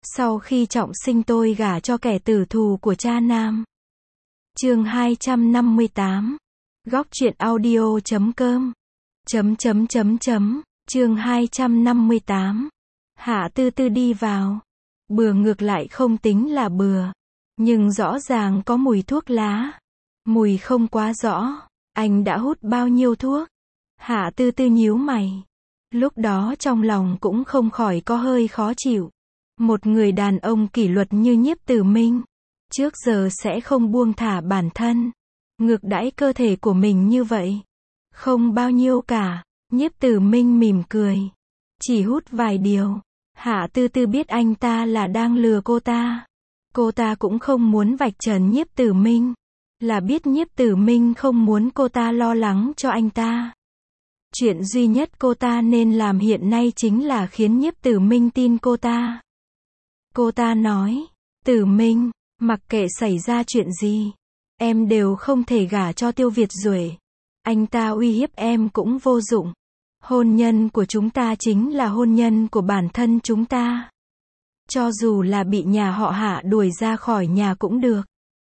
Sau khi trọng sinh tôi gả cho kẻ tử thù của cha nam. Chương 258. Góc truyện audio.com. Chương 258. Hạ Tư Tư đi vào. Bừa ngược lại không tính là bừa, nhưng rõ ràng có mùi thuốc lá. Mùi không quá rõ. Anh đã hút bao nhiêu thuốc? Hạ Tư Tư nhíu mày. Lúc đó trong lòng cũng không khỏi có hơi khó chịu. Một người đàn ông kỷ luật như Nhiếp Tử Minh, trước giờ sẽ không buông thả bản thân, ngược đãi cơ thể của mình như vậy. Không bao nhiêu cả. Nhiếp Tử Minh mỉm cười. Chỉ hút vài điều. Hạ Tư Tư biết anh ta là đang lừa cô ta. Cô ta cũng không muốn vạch trần Nhiếp Tử Minh, là biết Nhiếp Tử Minh không muốn cô ta lo lắng cho anh ta. Chuyện duy nhất cô ta nên làm hiện nay chính là khiến Nhiếp Tử Minh tin cô ta. Cô ta nói, Tử Minh, mặc kệ xảy ra chuyện gì, em đều không thể gả cho Tiêu Việt Duệ. Anh ta uy hiếp em cũng vô dụng. Hôn nhân của chúng ta chính là hôn nhân của bản thân chúng ta. Cho dù là bị nhà họ Hạ đuổi ra khỏi nhà cũng được.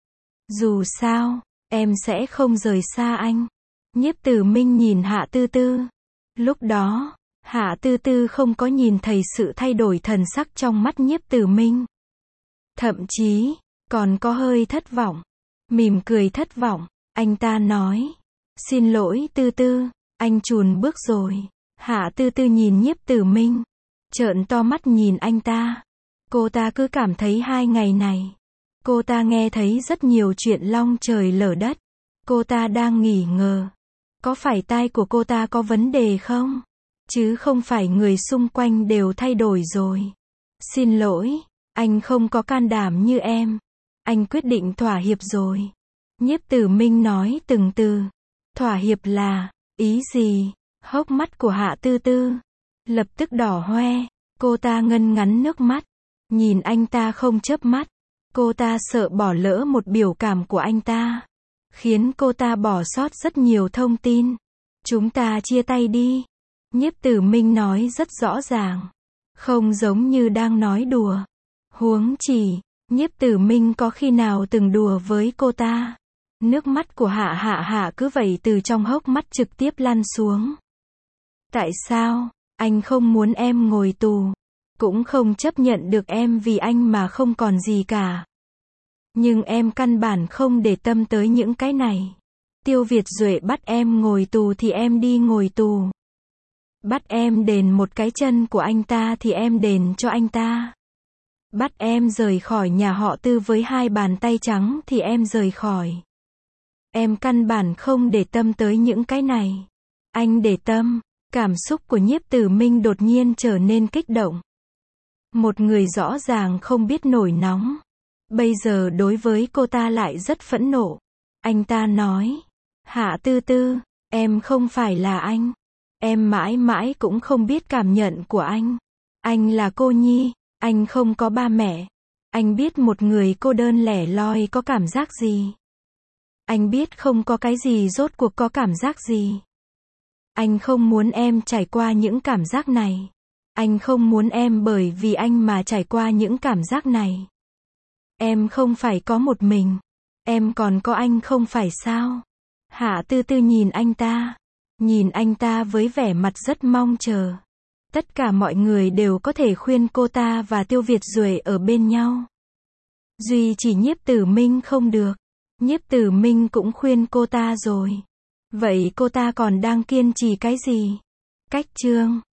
Dù sao, em sẽ không rời xa anh. Nhiếp Tử Minh nhìn Hạ Tư Tư. Lúc đó, Hạ Tư Tư không có nhìn thấy sự thay đổi thần sắc trong mắt Nhiếp Tử Minh. Thậm chí, còn có hơi thất vọng. Mỉm cười thất vọng, anh ta nói. Xin lỗi Tư Tư, anh chùn bước rồi. Hạ Tư Tư nhìn Nhiếp Tử Minh, trợn to mắt nhìn anh ta. Cô ta cứ cảm thấy 2 ngày này, cô ta nghe thấy rất nhiều chuyện long trời lở đất. Cô ta đang nghi ngờ, có phải tai của cô ta có vấn đề không? Chứ không phải người xung quanh đều thay đổi rồi. Xin lỗi, anh không có can đảm như em. Anh quyết định thỏa hiệp rồi. Nhiếp Tử Minh nói từng từ. Thỏa hiệp là, ý gì? Hốc mắt của Hạ Tư Tư lập tức đỏ hoe. Cô ta ngân ngắn nước mắt, nhìn anh ta không chớp mắt. Cô ta sợ bỏ lỡ một biểu cảm của anh ta, khiến cô ta bỏ sót rất nhiều thông tin. Chúng ta chia tay đi. Nhiếp Tử Minh nói rất rõ ràng, không giống như đang nói đùa. Huống chỉ, Nhiếp Tử Minh có khi nào từng đùa với cô ta. Nước mắt của Hạ cứ vậy từ trong hốc mắt trực tiếp lăn xuống. Tại sao, anh không muốn em ngồi tù, cũng không chấp nhận được em vì anh mà không còn gì cả. Nhưng em căn bản không để tâm tới những cái này. Tiêu Việt Duệ bắt em ngồi tù thì em đi ngồi tù. Bắt em đền một cái chân của anh ta thì em đền cho anh ta. Bắt em rời khỏi nhà họ Tư với 2 bàn tay trắng thì em rời khỏi. Em căn bản không để tâm tới những cái này. Anh để tâm. Cảm xúc của Nhiếp Tử Minh đột nhiên trở nên kích động. Một người rõ ràng không biết nổi nóng, bây giờ đối với cô ta lại rất phẫn nộ. Anh ta nói, Hạ Tư Tư, em không phải là anh. Em mãi mãi cũng không biết cảm nhận của anh. Anh là cô nhi, anh không có ba mẹ. Anh biết một người cô đơn lẻ loi có cảm giác gì. Anh biết không có cái gì rốt cuộc có cảm giác gì. Anh không muốn em trải qua những cảm giác này. Anh không muốn em bởi vì anh mà trải qua những cảm giác này. Em không phải có một mình. Em còn có anh không phải sao? Hạ Tư Tư nhìn anh ta với vẻ mặt rất mong chờ. Tất cả mọi người đều có thể khuyên cô ta và Tiêu Việt Duệ ở bên nhau. Duy chỉ Nhiếp Tử Minh không được. Nhiếp Tử Minh cũng khuyên cô ta rồi. Vậy cô ta còn đang kiên trì cái gì? Cách chương